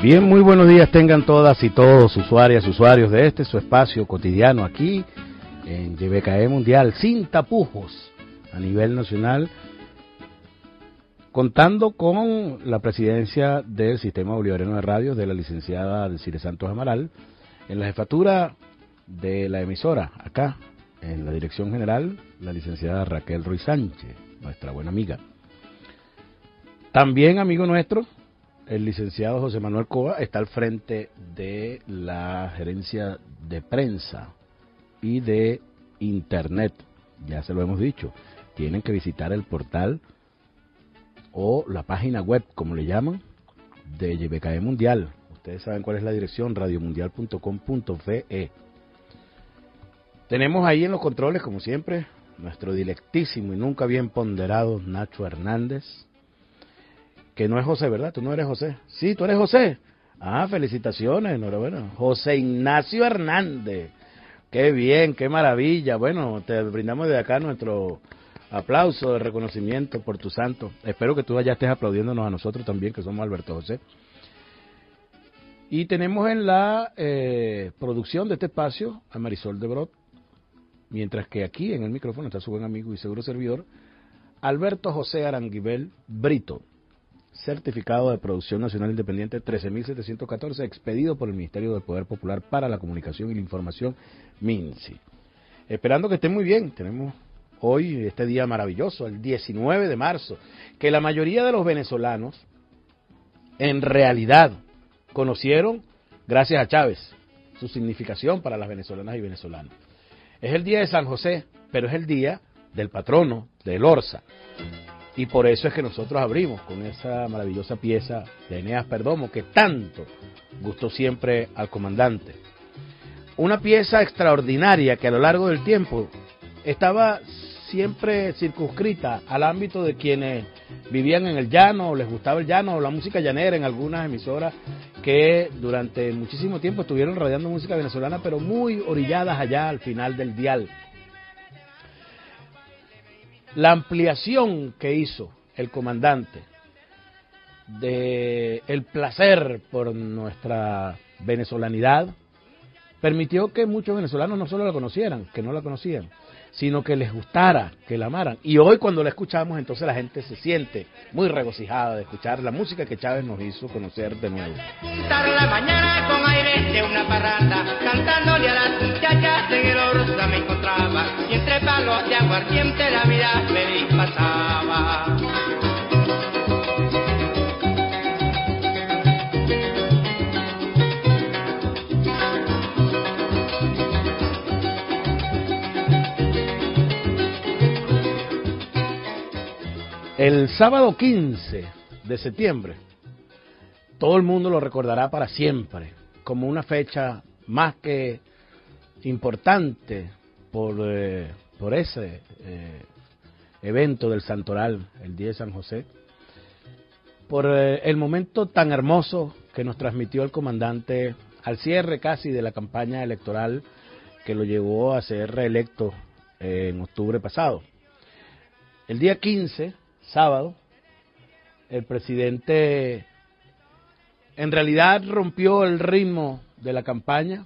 Bien, muy buenos días tengan todas y todos usuarios de este su espacio cotidiano aquí en YBKE Mundial, sin tapujos a nivel nacional, contando con la presidencia del Sistema Bolivariano de Radios de la licenciada Desiree Santos Amaral, en la jefatura de la emisora, acá en la dirección general, la licenciada Raquel Ruiz Sánchez, nuestra buena amiga. También amigo nuestro, el licenciado José Manuel Cova está al frente de la gerencia de prensa y de internet. Ya se lo hemos dicho, tienen que visitar el portal o la página web, como le llaman, de YBKE Mundial. Ustedes saben cuál es la dirección, radiomundial.com.fe. Tenemos ahí en los controles, como siempre, nuestro directísimo y nunca bien ponderado Nacho Hernández, que no es José, ¿verdad? Tú no eres José. Sí, tú eres José. Ah, felicitaciones, enhorabuena. José Ignacio Hernández. Qué bien, qué maravilla. Bueno, te brindamos de acá nuestro aplauso de reconocimiento por tu santo. Espero que tú ya estés aplaudiéndonos a nosotros también, que somos Alberto José. Y tenemos en la producción de este espacio a Marisol de Brot, mientras que aquí en el micrófono está su buen amigo y seguro servidor, Alberto José Aranguibel Brito, certificado de producción nacional independiente 13.714, expedido por el Ministerio del Poder Popular para la Comunicación y la Información, MINSI. Esperando que estén muy bien, tenemos hoy este día maravilloso, el 19 de marzo, que la mayoría de los venezolanos en realidad conocieron gracias a Chávez, su significación para las venezolanas y venezolanos. Es el día de San José, pero es el día del patrono, del Orza. Y por eso es que nosotros abrimos con esa maravillosa pieza de Eneas Perdomo, que tanto gustó siempre al comandante. Una pieza extraordinaria que a lo largo del tiempo estaba siempre circunscrita al ámbito de quienes vivían en el llano, o les gustaba el llano, o la música llanera en algunas emisoras que durante muchísimo tiempo estuvieron radiando música venezolana, pero muy orilladas allá al final del dial. La ampliación que hizo el comandante de el placer por nuestra venezolanidad permitió que muchos venezolanos no solo la conocieran, que no la conocían, sino que les gustara, que la amaran. Y hoy cuando la escuchamos, entonces la gente se siente muy regocijada de escuchar la música que Chávez nos hizo conocer de nuevo. La mañana con aire de una parranda, cantándole a las muchachas en el Orza me encontraba, y entre palos de aguardiente la vida feliz pasaba. El sábado 15 de septiembre, todo el mundo lo recordará para siempre, como una fecha más que importante por ese evento del Santoral, el día de San José, por el momento tan hermoso que nos transmitió el comandante al cierre casi de la campaña electoral que lo llevó a ser reelecto en octubre pasado. El día 15, sábado, el presidente en realidad rompió el ritmo de la campaña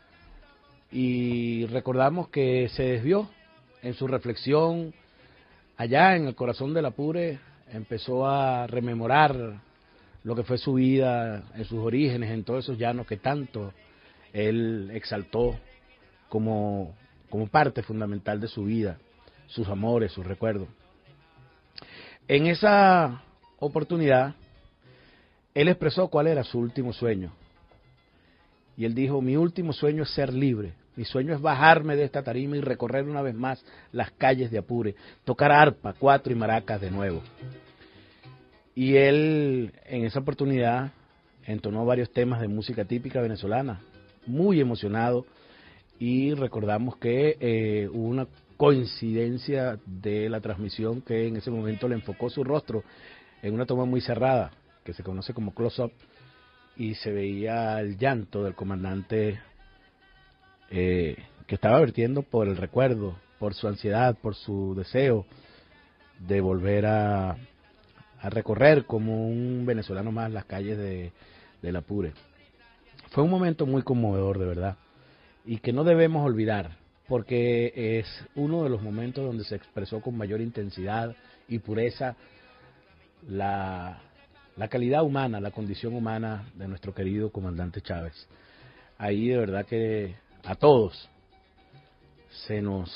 y recordamos que se desvió en su reflexión allá en el corazón del Apure, empezó a rememorar lo que fue su vida, en sus orígenes, en todos esos llanos que tanto él exaltó como parte fundamental de su vida, sus amores, sus recuerdos. En esa oportunidad, él expresó cuál era su último sueño. Y él dijo, mi último sueño es ser libre. Mi sueño es bajarme de esta tarima y recorrer una vez más las calles de Apure, tocar arpa, cuatro y maracas de nuevo. Y él, en esa oportunidad, entonó varios temas de música típica venezolana, muy emocionado, y recordamos que hubo una coincidencia de la transmisión que en ese momento le enfocó su rostro en una toma muy cerrada, que se conoce como close-up, y se veía el llanto del comandante que estaba vertiendo por el recuerdo, por su ansiedad, por su deseo de volver a recorrer como un venezolano más las calles de del Apure. Fue un momento muy conmovedor, de verdad, y que no debemos olvidar, porque es uno de los momentos donde se expresó con mayor intensidad y pureza la calidad humana, la condición humana de nuestro querido comandante Chávez. Ahí de verdad que a todos se nos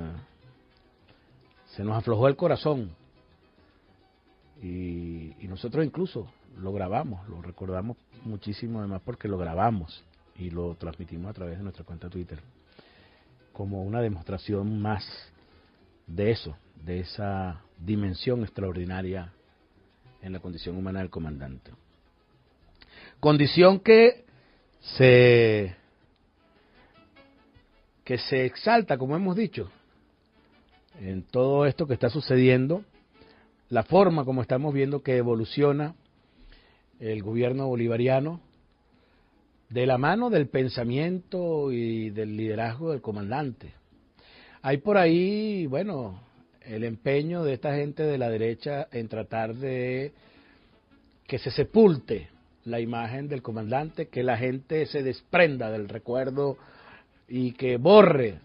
aflojó el corazón y nosotros incluso lo grabamos, lo recordamos muchísimo además porque lo grabamos y lo transmitimos a través de nuestra cuenta Twitter como una demostración más de eso, de esa dimensión extraordinaria en la condición humana del comandante. Condición que se exalta, como hemos dicho, en todo esto que está sucediendo, la forma como estamos viendo que evoluciona el gobierno bolivariano de la mano del pensamiento y del liderazgo del comandante. Hay por ahí, bueno, el empeño de esta gente de la derecha en tratar de que se sepulte la imagen del comandante, que la gente se desprenda del recuerdo y que borre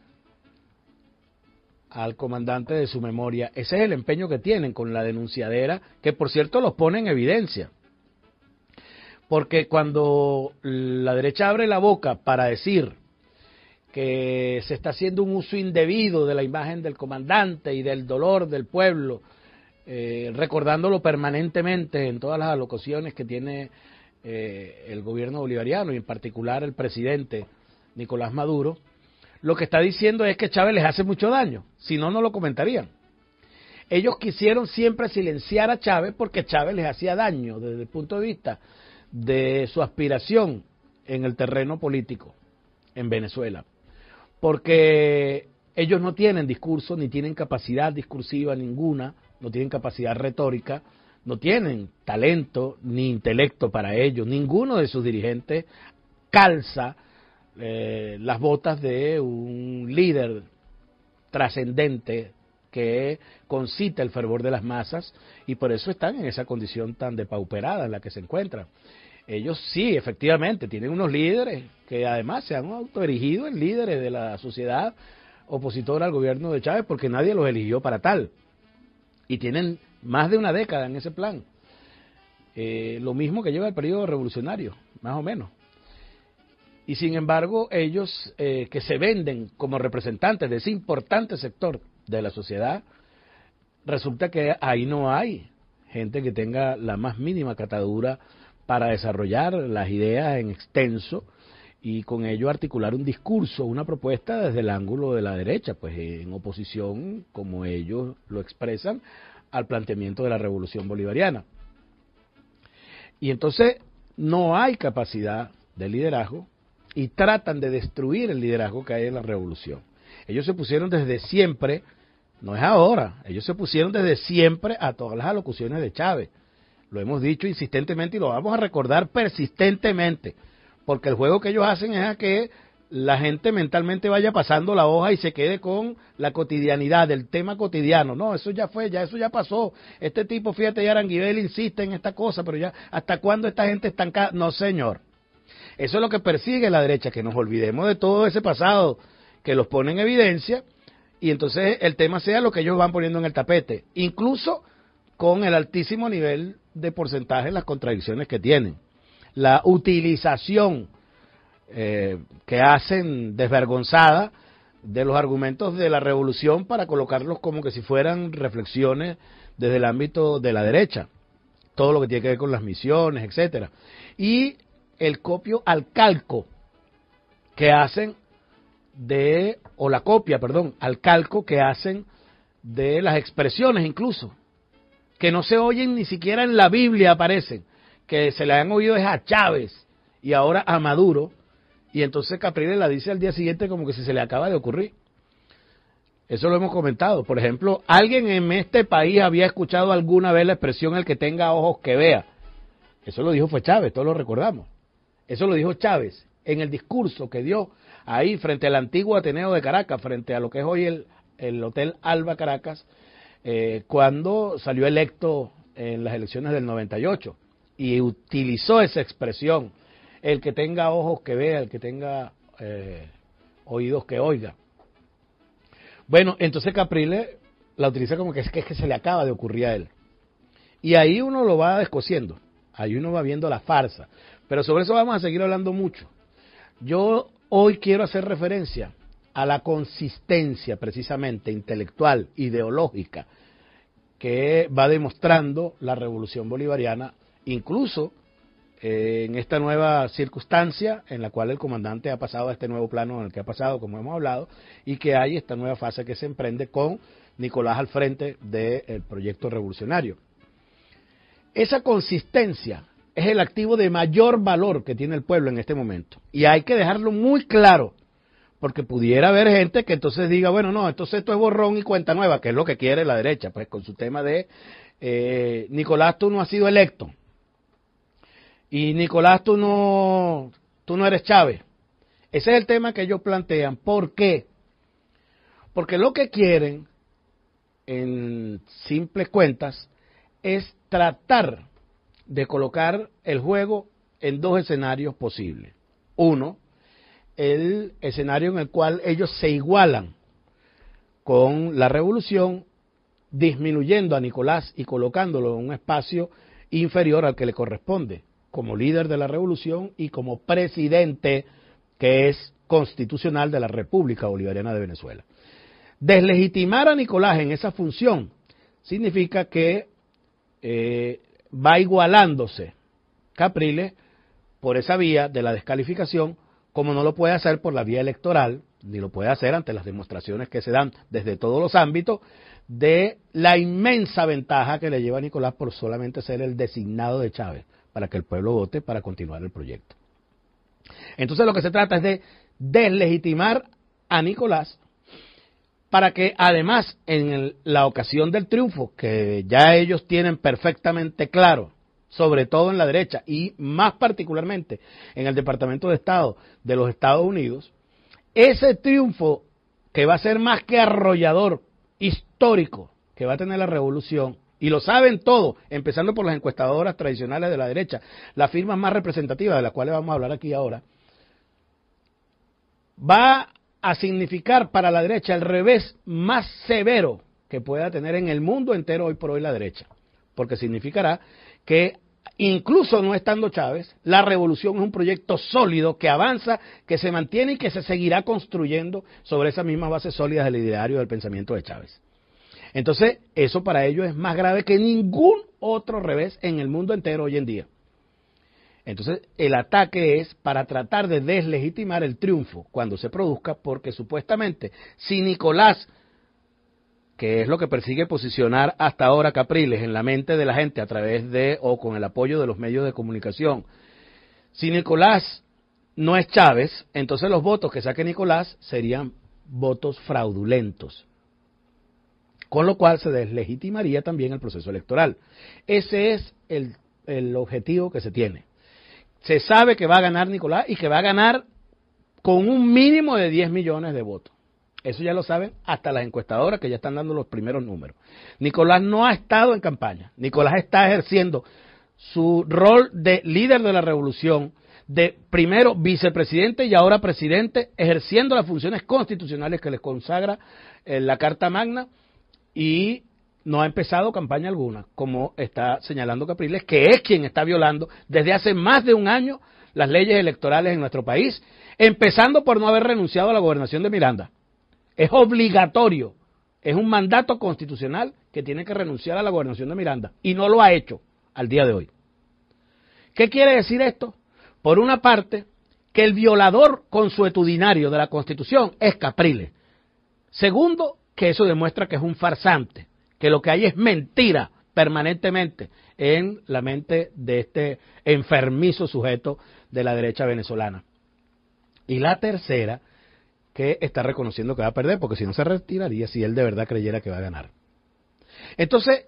al comandante de su memoria. Ese es el empeño que tienen con la denunciadera, que por cierto los pone en evidencia. Porque cuando la derecha abre la boca para decir que se está haciendo un uso indebido de la imagen del comandante y del dolor del pueblo, recordándolo permanentemente en todas las alocuciones que tiene el gobierno bolivariano y en particular el presidente Nicolás Maduro, lo que está diciendo es que Chávez les hace mucho daño, si no, no lo comentarían. Ellos quisieron siempre silenciar a Chávez porque Chávez les hacía daño desde el punto de vista de su aspiración en el terreno político en Venezuela, porque ellos no tienen discurso, ni tienen capacidad discursiva ninguna, no tienen capacidad retórica, no tienen talento ni intelecto para ello, ninguno de sus dirigentes calza las botas de un líder trascendente que concita el fervor de las masas y por eso están en esa condición tan depauperada en la que se encuentran. Ellos sí, efectivamente, tienen unos líderes que además se han autoerigido en líderes de la sociedad opositora al gobierno de Chávez porque nadie los eligió para tal. Y tienen más de una década en ese plan. Lo mismo que lleva el periodo revolucionario, más o menos. Y sin embargo, ellos que se venden como representantes de ese importante sector de la sociedad, resulta que ahí no hay gente que tenga la más mínima catadura para desarrollar las ideas en extenso y con ello articular un discurso, una propuesta desde el ángulo de la derecha, pues en oposición, como ellos lo expresan, al planteamiento de la revolución bolivariana. Y entonces no hay capacidad de liderazgo y tratan de destruir el liderazgo que hay en la revolución. Ellos se pusieron desde siempre, no es ahora, ellos se pusieron desde siempre a todas las alocuciones de Chávez. Lo hemos dicho insistentemente y lo vamos a recordar persistentemente, porque el juego que ellos hacen es a que la gente mentalmente vaya pasando la hoja y se quede con la cotidianidad, el tema cotidiano. No, eso ya fue, ya eso ya pasó. Este tipo, fíjate, ya Aranguibel insiste en esta cosa, pero ya, ¿hasta cuándo esta gente estancada? No, señor. Eso es lo que persigue la derecha, que nos olvidemos de todo ese pasado que los pone en evidencia y entonces el tema sea lo que ellos van poniendo en el tapete, incluso con el altísimo nivel de porcentaje, las contradicciones que tienen. La utilización que hacen desvergonzada de los argumentos de la revolución para colocarlos como que si fueran reflexiones desde el ámbito de la derecha, todo lo que tiene que ver con las misiones, etcétera, y el copio al calco que hacen la copia al calco que hacen de las expresiones incluso, que no se oyen ni siquiera en la Biblia aparecen, que se le han oído es a Chávez y ahora a Maduro, y entonces Capriles la dice al día siguiente como que si se le acaba de ocurrir. Eso lo hemos comentado. Por ejemplo, ¿alguien en este país había escuchado alguna vez la expresión el que tenga ojos que vea? Eso lo dijo fue Chávez, todos lo recordamos. Eso lo dijo Chávez en el discurso que dio ahí frente al antiguo Ateneo de Caracas, frente a lo que es hoy el Hotel Alba Caracas, cuando salió electo en las elecciones del 98 y utilizó esa expresión el que tenga ojos que vea, el que tenga oídos que oiga. Bueno, entonces Capriles la utiliza como que es que se le acaba de ocurrir a él. Y ahí uno lo va descosiendo, ahí uno va viendo la farsa. Pero sobre eso vamos a seguir hablando mucho. Yo hoy quiero hacer referencia a la consistencia precisamente intelectual, ideológica, que va demostrando la revolución bolivariana, incluso en esta nueva circunstancia en la cual el comandante ha pasado a este nuevo plano en el que ha pasado, como hemos hablado, y que hay esta nueva fase que se emprende con Nicolás al frente del proyecto revolucionario. Esa consistencia es el activo de mayor valor que tiene el pueblo en este momento, y hay que dejarlo muy claro, porque pudiera haber gente que entonces diga, bueno, no, entonces esto es borrón y cuenta nueva, que es lo que quiere la derecha, pues con su tema de Nicolás, tú no has sido electo. Y Nicolás, tú no eres Chávez. Ese es el tema que ellos plantean. ¿Por qué? Porque lo que quieren, en simples cuentas, es tratar de colocar el juego en dos escenarios posibles. Uno, el escenario en el cual ellos se igualan con la revolución, disminuyendo a Nicolás y colocándolo en un espacio inferior al que le corresponde, como líder de la revolución y como presidente que es constitucional de la República Bolivariana de Venezuela. Deslegitimar a Nicolás en esa función significa que va igualándose Capriles por esa vía de la descalificación, como no lo puede hacer por la vía electoral, ni lo puede hacer ante las demostraciones que se dan desde todos los ámbitos de la inmensa ventaja que le lleva a Nicolás por solamente ser el designado de Chávez, para que el pueblo vote para continuar el proyecto. Entonces lo que se trata es de deslegitimar a Nicolás para que además en la ocasión del triunfo, que ya ellos tienen perfectamente claro, sobre todo en la derecha y más particularmente en el Departamento de Estado de los Estados Unidos, ese triunfo que va a ser más que arrollador, histórico, que va a tener la revolución, y lo saben todos, empezando por las encuestadoras tradicionales de la derecha, las firmas más representativas de las cuales vamos a hablar aquí ahora, va a significar para la derecha el revés más severo que pueda tener en el mundo entero hoy por hoy la derecha, porque significará que incluso no estando Chávez, la revolución es un proyecto sólido que avanza, que se mantiene y que se seguirá construyendo sobre esas mismas bases sólidas del ideario del pensamiento de Chávez. Entonces, eso para ellos es más grave que ningún otro revés en el mundo entero hoy en día. Entonces, el ataque es para tratar de deslegitimar el triunfo cuando se produzca, porque supuestamente, si Nicolás, que es lo que persigue posicionar hasta ahora Capriles en la mente de la gente a través de, o con el apoyo de los medios de comunicación, si Nicolás no es Chávez, entonces los votos que saque Nicolás serían votos fraudulentos, con lo cual se deslegitimaría también el proceso electoral. Ese es el objetivo que se tiene. Se sabe que va a ganar Nicolás y que va a ganar con un mínimo de 10 millones de votos. Eso ya lo saben hasta las encuestadoras que ya están dando los primeros números. Nicolás no ha estado en campaña. Nicolás está ejerciendo su rol de líder de la revolución, de primero vicepresidente y ahora presidente, ejerciendo las funciones constitucionales que les consagra la Carta Magna, y no ha empezado campaña alguna, como está señalando Capriles, que es quien está violando desde hace más de un año las leyes electorales en nuestro país, empezando por no haber renunciado a la gobernación de Miranda. Es obligatorio, es un mandato constitucional que tiene que renunciar a la gobernación de Miranda, y no lo ha hecho al día de hoy. ¿Qué quiere decir esto? Por una parte, que el violador consuetudinario de la Constitución es Capriles. Segundo, que eso demuestra que es un farsante, que lo que hay es mentira permanentemente en la mente de este enfermizo sujeto de la derecha venezolana. Y la tercera, que está reconociendo que va a perder, porque si no se retiraría si él de verdad creyera que va a ganar. Entonces,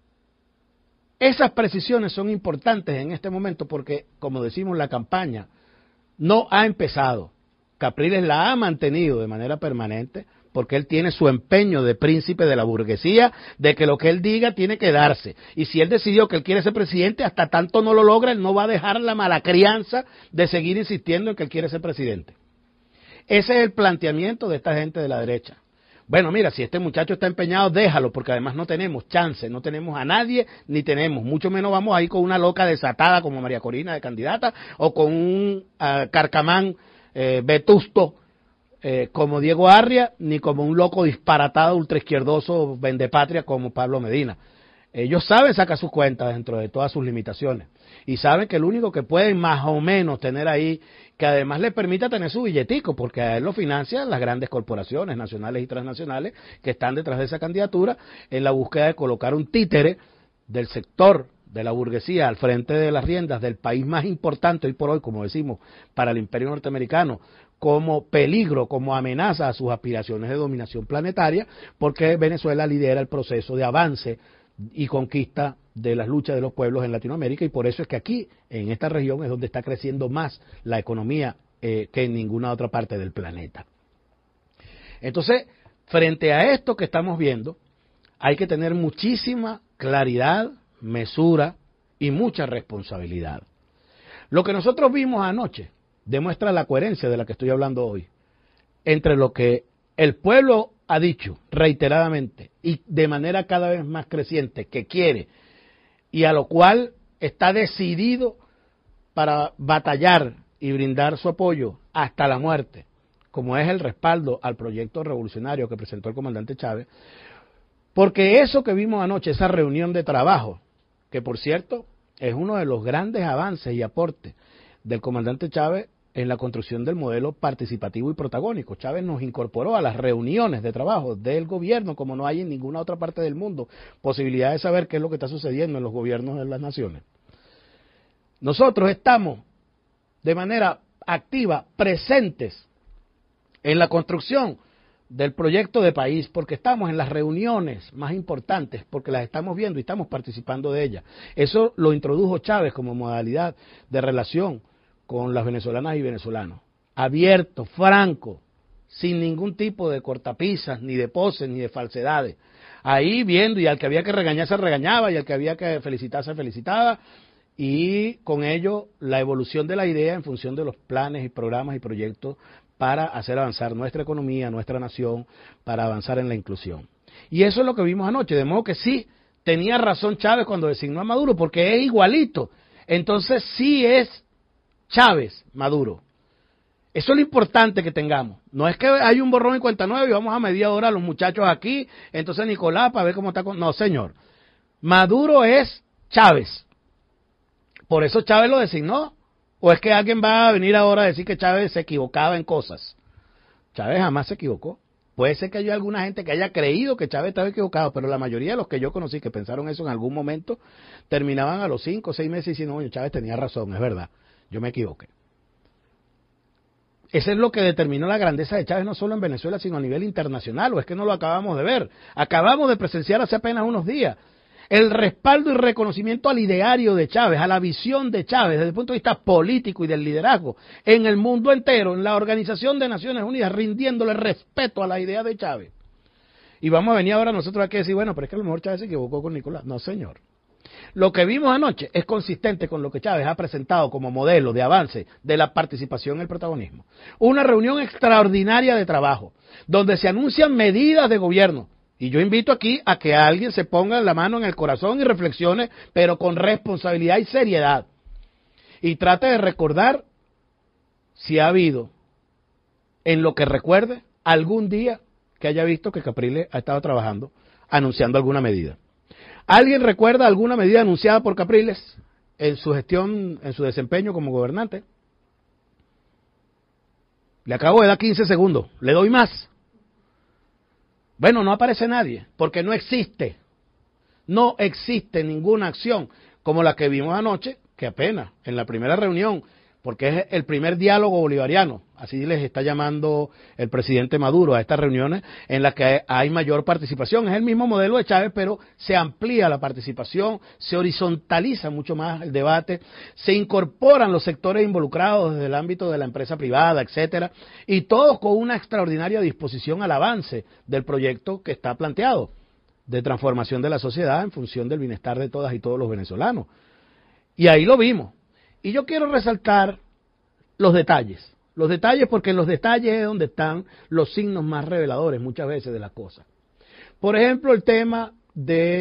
esas precisiones son importantes en este momento porque, como decimos, la campaña no ha empezado. Capriles la ha mantenido de manera permanente porque él tiene su empeño de príncipe de la burguesía, de que lo que él diga tiene que darse. Y si él decidió que él quiere ser presidente, hasta tanto no lo logra, él no va a dejar la mala crianza de seguir insistiendo en que él quiere ser presidente. Ese es el planteamiento de esta gente de la derecha. Bueno, mira, si este muchacho está empeñado, déjalo, porque además no tenemos chance, no tenemos a nadie, ni tenemos, mucho menos vamos a ir con una loca desatada como María Corina de candidata, o con un carcamán vetusto como Diego Arria, ni como un loco disparatado ultraizquierdoso vendepatria como Pablo Medina. Ellos saben sacar sus cuentas dentro de todas sus limitaciones, y saben que el único que pueden más o menos tener ahí, que además le permita tener su billetico, porque a él lo financian las grandes corporaciones nacionales y transnacionales que están detrás de esa candidatura en la búsqueda de colocar un títere del sector de la burguesía al frente de las riendas del país más importante hoy por hoy, como decimos, para el imperio norteamericano, como peligro, como amenaza a sus aspiraciones de dominación planetaria, porque Venezuela lidera el proceso de avance y conquista de las luchas de los pueblos en Latinoamérica, y por eso es que aquí, en esta región, es donde está creciendo más la economía que en ninguna otra parte del planeta. Entonces, frente a esto que estamos viendo, hay que tener muchísima claridad, mesura y mucha responsabilidad. Lo que nosotros vimos anoche demuestra la coherencia de la que estoy hablando hoy, entre lo que el pueblo ha dicho reiteradamente y de manera cada vez más creciente que quiere, y a lo cual está decidido para batallar y brindar su apoyo hasta la muerte, como es el respaldo al proyecto revolucionario que presentó el comandante Chávez, porque eso que vimos anoche, esa reunión de trabajo, que por cierto es uno de los grandes avances y aportes del comandante Chávez en la construcción del modelo participativo y protagónico. Chávez nos incorporó a las reuniones de trabajo del gobierno, como no hay en ninguna otra parte del mundo posibilidad de saber qué es lo que está sucediendo en los gobiernos de las naciones. Nosotros estamos de manera activa, presentes en la construcción del proyecto de país, porque estamos en las reuniones más importantes, porque las estamos viendo y estamos participando de ellas. Eso lo introdujo Chávez como modalidad de relación con las venezolanas y venezolanos, abierto, franco, sin ningún tipo de cortapisas, ni de poses, ni de falsedades. Ahí viendo, y al que había que regañar se regañaba, y al que había que felicitar se felicitaba, y con ello la evolución de la idea en función de los planes y programas y proyectos para hacer avanzar nuestra economía, nuestra nación, para avanzar en la inclusión. Y eso es lo que vimos anoche, de modo que sí, tenía razón Chávez cuando designó a Maduro, porque es igualito. Entonces sí es Chávez, Maduro. Eso es lo importante que tengamos. No es que hay un borrón y cuenta nueva y vamos a medir ahora a los muchachos aquí, entonces Nicolás para ver cómo está. No, señor. Maduro es Chávez. Por eso Chávez lo designó. ¿O es que alguien va a venir ahora a decir que Chávez se equivocaba en cosas? Chávez jamás se equivocó. Puede ser que haya alguna gente que haya creído que Chávez estaba equivocado, pero la mayoría de los que yo conocí que pensaron eso en algún momento, terminaban a los 5 o 6 meses diciendo, oye, Chávez tenía razón, es verdad, yo me equivoqué. Eso es lo que determinó la grandeza de Chávez, no solo en Venezuela, sino a nivel internacional, o es que no lo acabamos de ver. Acabamos de presenciar hace apenas unos días el respaldo y reconocimiento al ideario de Chávez, a la visión de Chávez desde el punto de vista político y del liderazgo en el mundo entero, en la Organización de Naciones Unidas, rindiéndole respeto a la idea de Chávez. Y vamos a venir ahora nosotros aquí a decir, bueno, pero es que a lo mejor Chávez se equivocó con Nicolás. No, señor. Lo que vimos anoche es consistente con lo que Chávez ha presentado como modelo de avance de la participación en el protagonismo. Una reunión extraordinaria de trabajo, donde se anuncian medidas de gobierno. Y yo invito aquí a que alguien se ponga la mano en el corazón y reflexione, pero con responsabilidad y seriedad. Y trate de recordar si ha habido, en lo que recuerde, algún día que haya visto que Capriles ha estado trabajando, anunciando alguna medida. ¿Alguien recuerda alguna medida anunciada por Capriles en su gestión, en su desempeño como gobernante? Le acabo de dar 15 segundos, le doy más. Bueno, no aparece nadie, porque no existe ninguna acción como la que vimos anoche, que apenas en la primera reunión porque es el primer diálogo bolivariano, así les está llamando el presidente Maduro a estas reuniones en las que hay mayor participación. Es el mismo modelo de Chávez, pero se amplía la participación, se horizontaliza mucho más el debate, se incorporan los sectores involucrados desde el ámbito de la empresa privada, etcétera, y todos con una extraordinaria disposición al avance del proyecto que está planteado de transformación de la sociedad en función del bienestar de todas y todos los venezolanos. Y ahí lo vimos. Y yo quiero resaltar los detalles porque en los detalles es donde están los signos más reveladores muchas veces de las cosas. Por ejemplo, el tema de